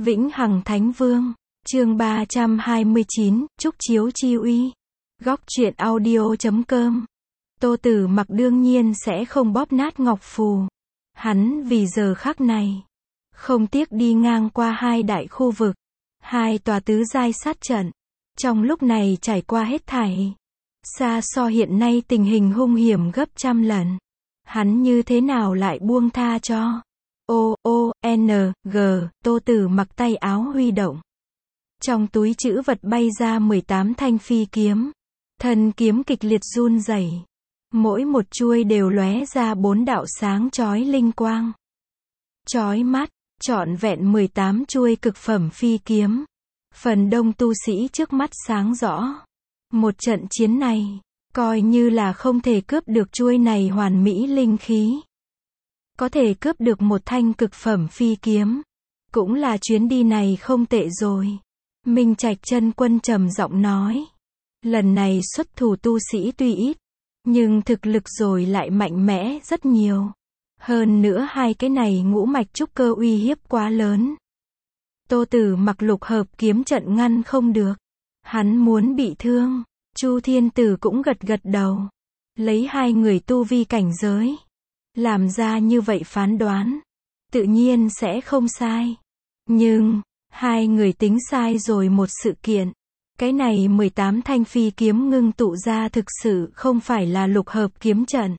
Vĩnh Hằng Thánh Vương, chương 329, Trúc Chiếu Chi Uy. Góc truyện audio.com. Tô Tử Mặc đương nhiên sẽ không bóp nát ngọc phù. Hắn vì giờ khắc này, không tiếc đi ngang qua hai đại khu vực, hai tòa tứ giai sát trận. Trong lúc này trải qua hết thảy, xa so hiện nay tình hình hung hiểm gấp trăm lần. Hắn như thế nào lại buông tha cho? O-O-N-G, Tô Tử Mặc tay áo huy động. Trong túi trữ vật bay ra 18 thanh phi kiếm. Thân kiếm kịch liệt run rẩy. Mỗi một chuôi đều lóe ra 4 đạo sáng chói linh quang. Chói mắt, trọn vẹn 18 chuôi cực phẩm phi kiếm. Phần đông tu sĩ trước mắt sáng rõ. Một trận chiến này, coi như là không thể cướp được chuôi này hoàn mỹ linh khí. Có thể cướp được một thanh cực phẩm phi kiếm, cũng là chuyến đi này không tệ rồi. Minh Trạch Chân Quân trầm giọng nói. Lần này xuất thủ tu sĩ tuy ít, nhưng thực lực rồi lại mạnh mẽ rất nhiều. Hơn nữa hai cái này ngũ mạch trúc cơ uy hiếp quá lớn. Tô Tử Mặc lục hợp kiếm trận ngăn không được. Hắn muốn bị thương. Chu Thiên Tử cũng gật gật đầu. Lấy hai người tu vi cảnh giới, làm ra như vậy phán đoán, tự nhiên sẽ không sai. Nhưng, hai người tính sai rồi một sự kiện. Cái này 18 thanh phi kiếm ngưng tụ ra thực sự không phải là lục hợp kiếm trận,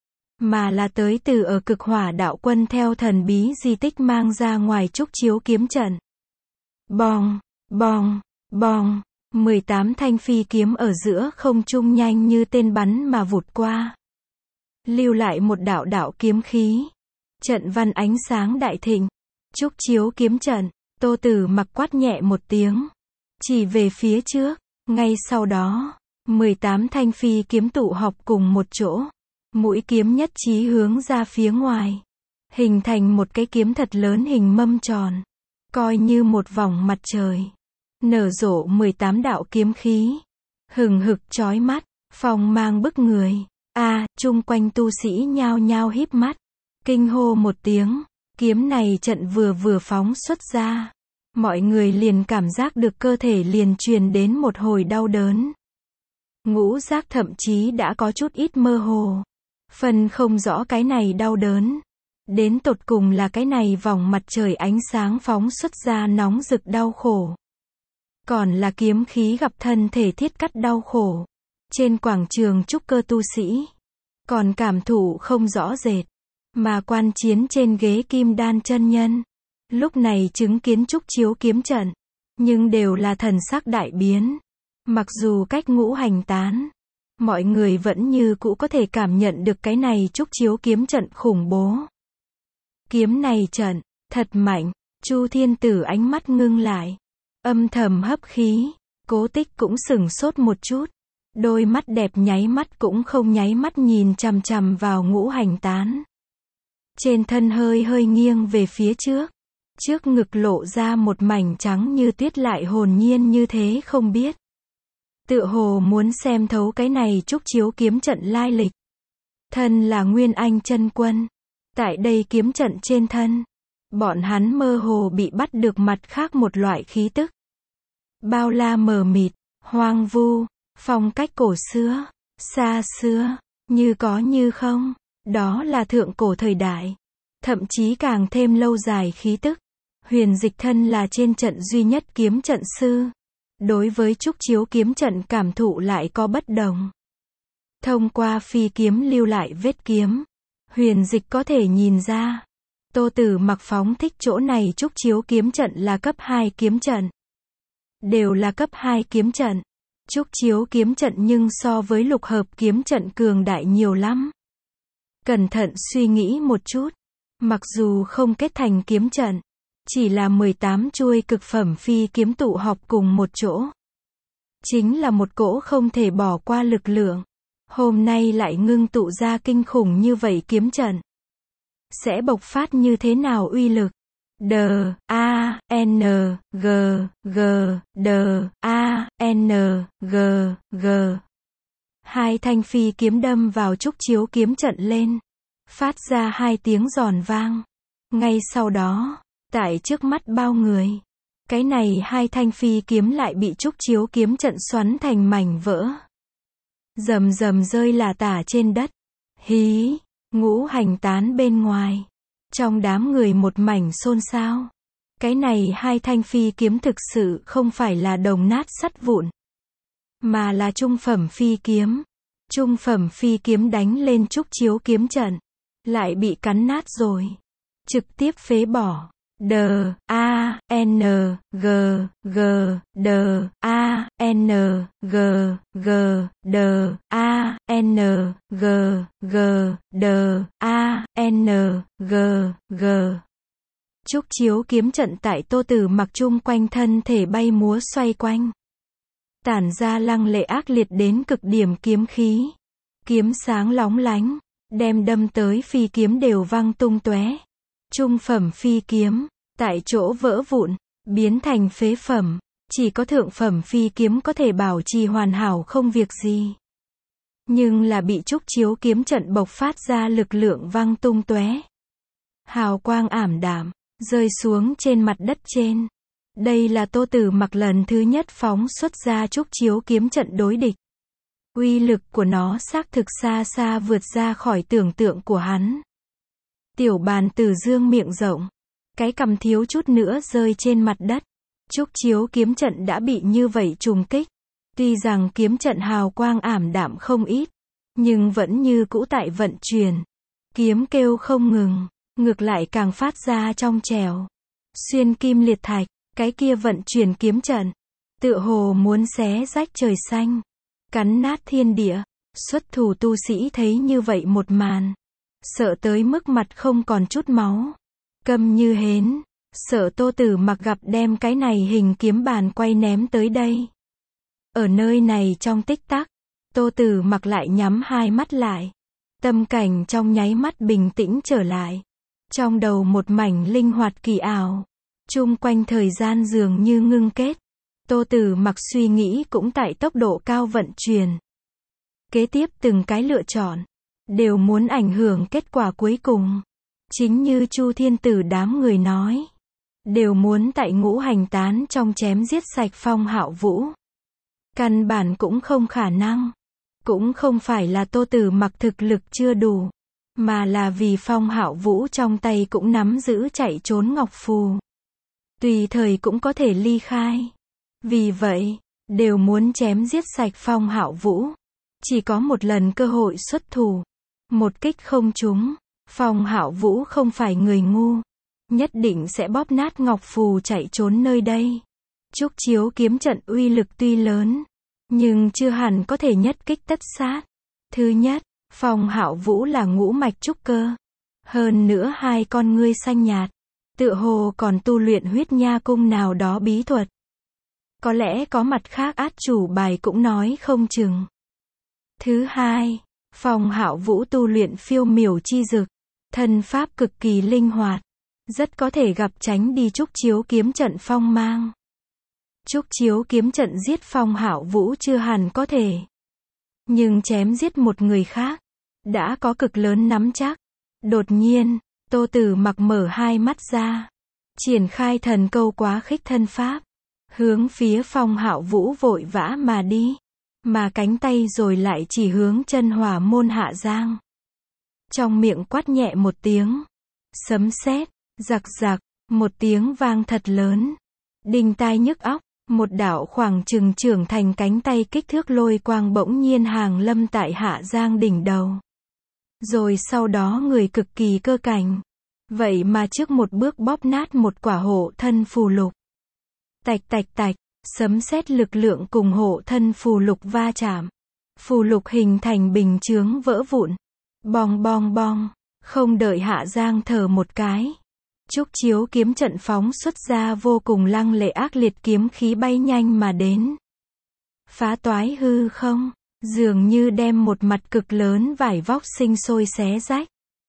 mà là tới từ ở Cực Hỏa Đạo Quân theo thần bí di tích mang ra ngoài Trúc Chiếu kiếm trận. Bong, bong, bong, 18 thanh phi kiếm ở giữa không trung nhanh như tên bắn mà vụt qua. Lưu lại một đạo đạo kiếm khí. Trận văn ánh sáng đại thịnh. Trúc Chiếu kiếm trận. Tô Tử Mặc quát nhẹ một tiếng, chỉ về phía trước. Ngay sau đó, 18 thanh phi kiếm tụ họp cùng một chỗ. Mũi kiếm nhất chí hướng ra phía ngoài, hình thành một cái kiếm thật lớn hình mâm tròn, coi như một vòng mặt trời. Nở rộ 18 đạo kiếm khí, hừng hực chói mắt, phong mang bức người. Chung quanh tu sĩ nhao nhao híp mắt, kinh hô một tiếng. Kiếm này trận vừa phóng xuất ra, mọi người liền cảm giác được cơ thể liền truyền đến một hồi đau đớn. Ngũ giác thậm chí đã có chút ít mơ hồ, phân không rõ cái này đau đớn đến tột cùng là cái này vòng mặt trời ánh sáng phóng xuất ra nóng rực đau khổ, còn là kiếm khí gặp thân thể thiết cắt đau khổ. Trên quảng trường trúc cơ tu sĩ còn cảm thụ không rõ rệt, mà quan chiến trên ghế kim đan chân nhân, lúc này chứng kiến Trúc Chiếu kiếm trận, nhưng đều là thần sắc đại biến. Mặc dù cách ngũ hành tán, mọi người vẫn như cũ có thể cảm nhận được cái này Trúc Chiếu kiếm trận khủng bố. Kiếm này trận, thật mạnh. Chu Thiên Tử ánh mắt ngưng lại, âm thầm hấp khí. Cố Tích cũng sửng sốt một chút, đôi mắt đẹp nháy mắt cũng không nháy mắt nhìn chằm chằm vào ngũ hành tán. Trên thân hơi nghiêng về phía trước, trước ngực lộ ra một mảnh trắng như tuyết lại hồn nhiên như thế không biết. Tựa hồ muốn xem thấu cái này Trúc Chiếu kiếm trận lai lịch. Thân là Nguyên Anh chân quân, tại đây kiếm trận trên thân, bọn hắn mơ hồ bị bắt được mặt khác một loại khí tức. Bao la mờ mịt, hoang vu, phong cách cổ xưa, xa xưa, như có như không. Đó là thượng cổ thời đại, thậm chí càng thêm lâu dài khí tức. Huyền Dịch thân là trên trận duy nhất kiếm trận sư, đối với Trúc Chiếu kiếm trận cảm thụ lại có bất đồng. Thông qua phi kiếm lưu lại vết kiếm, Huyền Dịch có thể nhìn ra, Tô Tử Mặc phóng thích chỗ này Trúc Chiếu kiếm trận là cấp 2 kiếm trận. Đều là cấp 2 kiếm trận. Trúc Chiếu kiếm trận nhưng so với lục hợp kiếm trận cường đại nhiều lắm. Cẩn thận suy nghĩ một chút, mặc dù không kết thành kiếm trận, chỉ là 18 chuôi cực phẩm phi kiếm tụ họp cùng một chỗ, chính là một cỗ không thể bỏ qua lực lượng. Hôm nay lại ngưng tụ ra kinh khủng như vậy kiếm trận, sẽ bộc phát như thế nào uy lực? D-A-N-G-G-D-A-N-G-G. Hai thanh phi kiếm đâm vào Trúc Chiếu kiếm trận lên, phát ra hai tiếng giòn vang. Ngay sau đó, tại trước mắt bao người, Cái này hai thanh phi kiếm lại bị Trúc Chiếu kiếm trận xoắn thành mảnh vỡ. Rầm rầm rơi là tả trên đất. Hí, Ngũ Hành tán bên ngoài. Trong đám người một mảnh xôn xao. Cái này hai thanh phi kiếm thực sự không phải là đồng nát sắt vụn, mà là trung phẩm phi kiếm. Trung phẩm phi kiếm đánh lên Trúc Chiếu kiếm trận, lại bị cắn nát rồi. Trực tiếp phế bỏ. Trúc Chiếu kiếm trận tại Tô Tử Mặc chung quanh thân thể bay múa xoay quanh, tản ra lăng lệ ác liệt đến cực điểm kiếm khí. Kiếm sáng lóng lánh, đem đâm tới phi kiếm đều văng tung tóe. Trung phẩm phi kiếm, tại chỗ vỡ vụn, biến thành phế phẩm. Chỉ có thượng phẩm phi kiếm có thể bảo trì hoàn hảo không việc gì. Nhưng là bị Trúc Chiếu kiếm trận bộc phát ra lực lượng văng tung tóe. Hào quang ảm đạm, rơi xuống trên mặt đất trên. Đây là Tô Tử Mặc lần thứ nhất phóng xuất ra Trúc Chiếu kiếm trận đối địch. Uy lực của nó xác thực xa xa vượt ra khỏi tưởng tượng của hắn. Tiểu Bàn Tử Dương miệng rộng, cái cằm thiếu chút nữa rơi trên mặt đất. Trúc Chiếu kiếm trận đã bị như vậy trùng kích. Tuy rằng kiếm trận hào quang ảm đạm không ít, nhưng vẫn như cũ tại vận chuyển. Kiếm kêu không ngừng, ngược lại càng phát ra trong trẻo. Xuyên kim liệt thạch, cái kia vận chuyển kiếm trận, tựa hồ muốn xé rách trời xanh, cắn nát thiên địa. Xuất thủ tu sĩ thấy như vậy một màn, sợ tới mức mặt không còn chút máu, câm như hến, sợ Tô Tử Mặc gặp đem cái này hình kiếm bàn quay ném tới đây. Ở nơi này trong tích tắc, Tô Tử Mặc lại nhắm hai mắt lại, tâm cảnh trong nháy mắt bình tĩnh trở lại. Trong đầu một mảnh linh hoạt kỳ ảo, chung quanh thời gian dường như ngưng kết. Tô Tử Mặc suy nghĩ cũng tại tốc độ cao vận chuyển. Kế tiếp từng cái lựa chọn, đều muốn ảnh hưởng kết quả cuối cùng. Chính như Chu Thiên Tử đám người nói, đều muốn tại Ngũ Hành tán trong chém giết sạch Phong Hạo Vũ. Căn bản cũng không khả năng. Cũng không phải là Tô Tử Mặc thực lực chưa đủ, mà là vì Phong Hạo Vũ trong tay cũng nắm giữ chạy trốn ngọc phù, tùy thời cũng có thể ly khai. Vì vậy, đều muốn chém giết sạch Phong Hạo Vũ. Chỉ có một lần cơ hội xuất thủ, một kích không trúng, Phong Hạo Vũ không phải người ngu, nhất định sẽ bóp nát ngọc phù chạy trốn nơi đây. Trúc Chiếu kiếm trận uy lực tuy lớn, nhưng chưa hẳn có thể nhất kích tất sát. Thứ nhất, Phong Hạo Vũ là ngũ mạch trúc cơ, hơn nữa hai con ngươi xanh nhạt, tựa hồ còn tu luyện huyết nha cung nào đó bí thuật. Có lẽ có mặt khác át chủ bài cũng nói không chừng. Thứ hai, Phong Hạo Vũ tu luyện phiêu miểu chi dực, thân pháp cực kỳ linh hoạt, rất có thể gặp tránh đi Trúc Chiếu kiếm trận phong mang. Trúc Chiếu kiếm trận giết Phong Hạo Vũ chưa hẳn có thể, nhưng chém giết một người khác, đã có cực lớn nắm chắc. Đột nhiên, Tô Tử Mặc mở hai mắt ra, triển khai thần câu quá khích thân pháp, hướng phía Phong Hạo Vũ vội vã mà đi, mà cánh tay rồi lại chỉ hướng chân hỏa môn Hạ Giang. Trong miệng quát nhẹ một tiếng, sấm sét, giặc giặc, một tiếng vang thật lớn, đinh tai nhức óc. Một đạo khoảng chừng trưởng thành cánh tay kích thước lôi quang bỗng nhiên hàng lâm tại Hạ Giang đỉnh đầu. Rồi sau đó người cực kỳ cơ cảnh, vậy mà trước một bước bóp nát một quả hộ thân phù lục. Tạch tạch tạch, sấm sét lực lượng cùng hộ thân phù lục va chạm. Phù lục hình thành bình chướng vỡ vụn. Bong bong bong, không đợi Hạ Giang thở một cái. Trúc Chiếu kiếm trận phóng xuất ra vô cùng lăng lệ ác liệt kiếm khí bay nhanh mà đến. Phá toái hư không, dường như đem một mặt cực lớn vải vóc sinh sôi xé rách.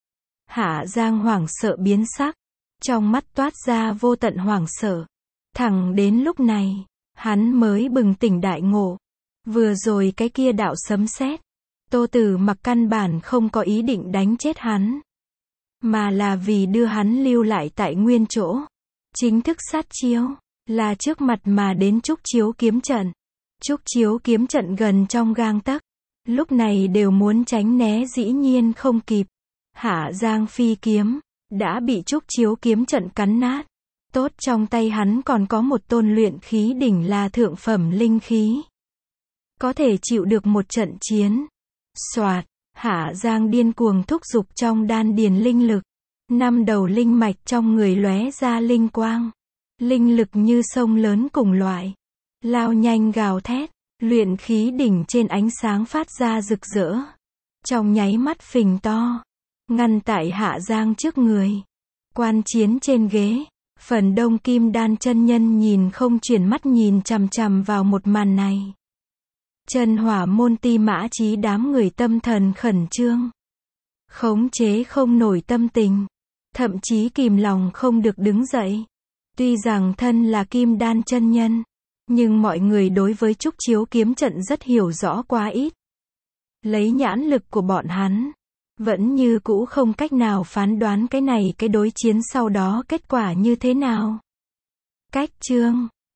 Hạ Giang hoảng sợ biến sắc, trong mắt toát ra vô tận hoảng sợ. Thẳng đến lúc này, hắn mới bừng tỉnh đại ngộ. Vừa rồi cái kia đạo sấm sét, Tô Tử Mặc căn bản không có ý định đánh chết hắn, mà là vì đưa hắn lưu lại tại nguyên chỗ, chính thức sát chiêu. là trước mặt mà đến Trúc Chiếu kiếm trận. Trúc Chiếu kiếm trận gần trong gang tấc, lúc này đều muốn tránh né dĩ nhiên không kịp. Hạ Giang phi kiếm, đã bị Trúc Chiếu kiếm trận cắn nát. Tốt trong tay hắn còn có một tôn luyện khí đỉnh là thượng phẩm linh khí. Có thể chịu được một trận chiến. Soạt, Hạ Giang điên cuồng thúc giục trong đan điền linh lực. 5 đầu linh mạch trong người lóe ra linh quang. Linh lực như sông lớn cùng loại. Lao nhanh gào thét, luyện khí đỉnh trên ánh sáng phát ra rực rỡ. Trong nháy mắt phình to, ngăn tại Hạ Giang trước người. Quan chiến trên ghế, phần đông kim đan chân nhân nhìn không chuyển mắt nhìn chằm chằm vào một màn này. Chân hỏa môn Ti Mã Chí đám người tâm thần khẩn trương. Khống chế không nổi tâm tình. Thậm chí kìm lòng không được đứng dậy. Tuy rằng thân là kim đan chân nhân, nhưng mọi người đối với Trúc Chiếu kiếm trận rất hiểu rõ quá ít. Lấy nhãn lực của bọn hắn, vẫn như cũ không cách nào phán đoán cái đối chiến sau đó kết quả như thế nào. Cách chương